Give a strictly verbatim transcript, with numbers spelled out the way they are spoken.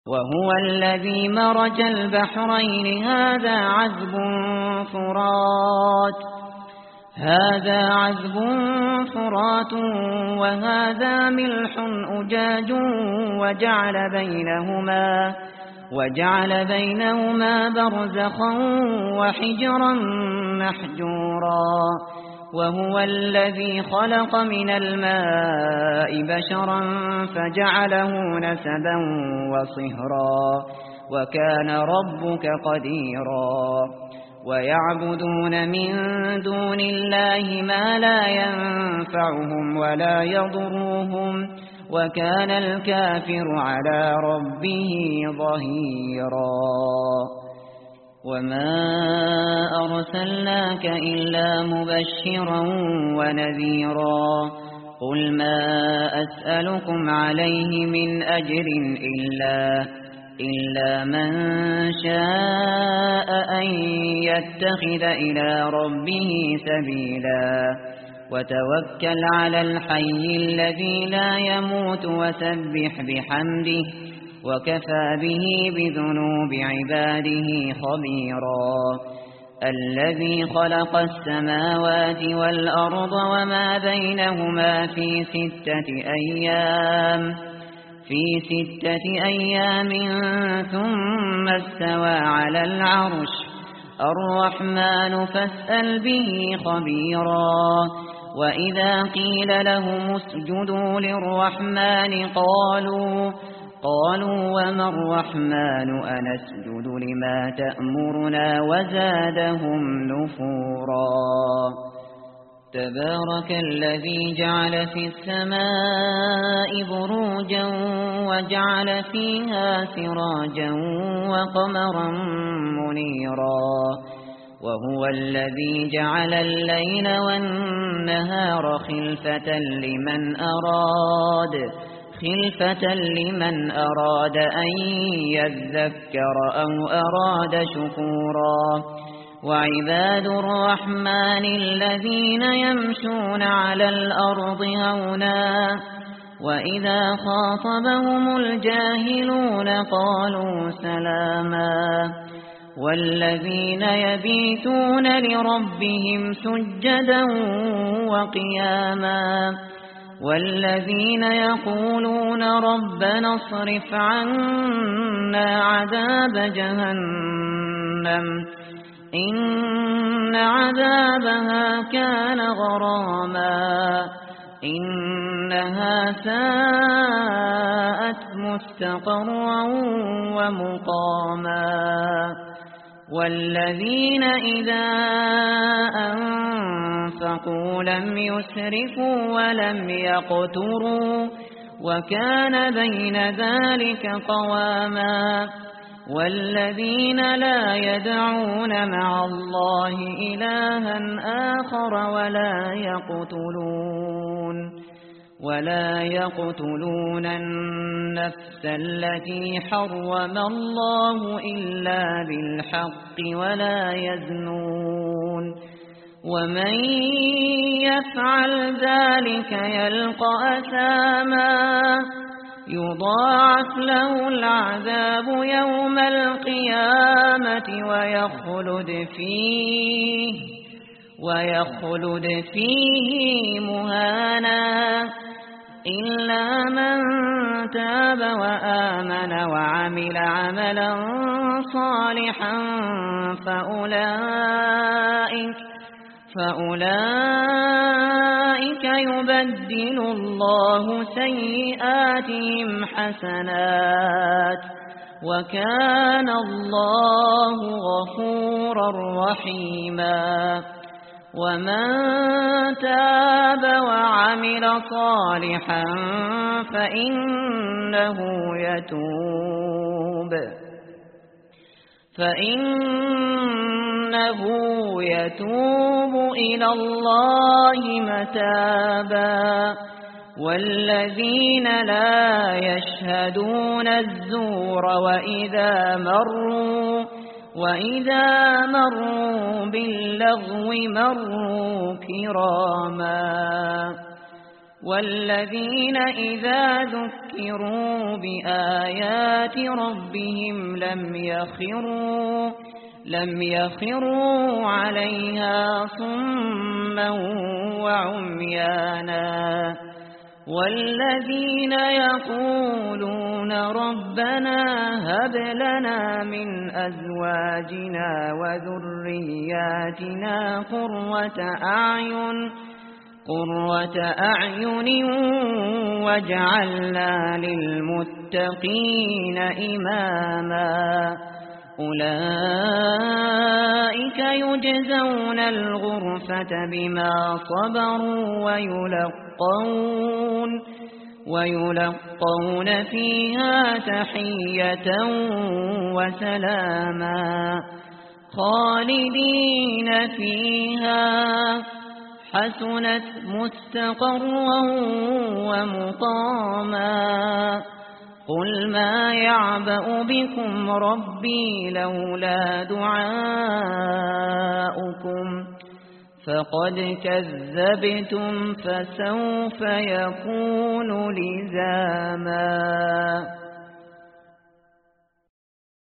وهو الذي مرج البحرين هذا عذب فرات هذا عذب فرات وهذا ملح أجاج وجعل بينهما وجعل بينهما برزخا وحجرا محجورا وهو الذي خلق من الماء بشرا فجعله نسبا وصهرا وكان ربك قديرا ويعبدون من دون الله ما لا ينفعهم ولا يضرهم وكان الكافر على ربه ظهيرا وما أرسلناك إلا مبشرا ونذيرا قل ما أسألكم عليه من أجر إلا إلا من شاء أن يتخذ إلى ربه سبيلا وتوكل على الحي الذي لا يموت وسبح بحمده وكفى به بذنوب عباده خبيرا الذي خلق السماوات والأرض وما بينهما في ستة أيام في ستة أيام ثم استوى على العرش الرحمن فاسأل به خبيرا وإذا قيل لهم اسجدوا للرحمن قالوا قالوا وما الرحمن أنسجد لما تأمرنا وزادهم نفورا تبارك الذي جعل في السماء بروجا وجعل فيها سراجا وقمرا منيرا وهو الذي جعل الليل والنهار خلفة لمن أراد خلفة لمن أراد أن يذكر أو أراد شكورا وعباد الرحمن الذين يمشون على الأرض هونا وإذا خاطبهم الجاهلون قالوا سلاما والذين يبيتون لربهم سجدا وقياما والذين يقولون ربنا اصرف عنا عذاب جهنم إن عذابها كان غراما إنها ساءت مستقرا ومقاما والذين إذا أنفقوا لم يسرفوا ولم يقتروا وكان بين ذلك قواما والذين لا يدعون مع الله إلها آخر ولا يقتلون ولا يقتلون النفس التي حرم الله إلا بالحق ولا يزنون ومن يفعل ذلك يلقى أثاما يضاعف له العذاب يوم القيامة ويخلد فيه ويخلد فيه مهانا إلا من تاب وآمن وعمل عملا صالحا فأولئك فأولئك يبدل الله سيئاتهم حسنات وكان الله غفورا رحيما ومن تاب وعمل صالحا فإنه يتوب فإنه يتوب إلى الله متابا والذين لا يشهدون الزور وإذا مروا وإذا مروا باللغو مروا كراما والذين إذا ذكروا بآيات ربهم لم يخروا لم يخروا عليها صما وعميانا والذين يقولون ربنا هب لنا من أزواجنا وذرياتنا قرة أعين قرة أعين واجعلنا للمتقين إماما أولئك يجزون الغرفة بما صبروا ويلقون ويلقون فيها تحية وسلاما خالدين فيها حسنت مستقرا ومقاما قل ما يعبأ بكم ربي لولا دعاؤكم فقد كذبتم فسوف يكون لزاما.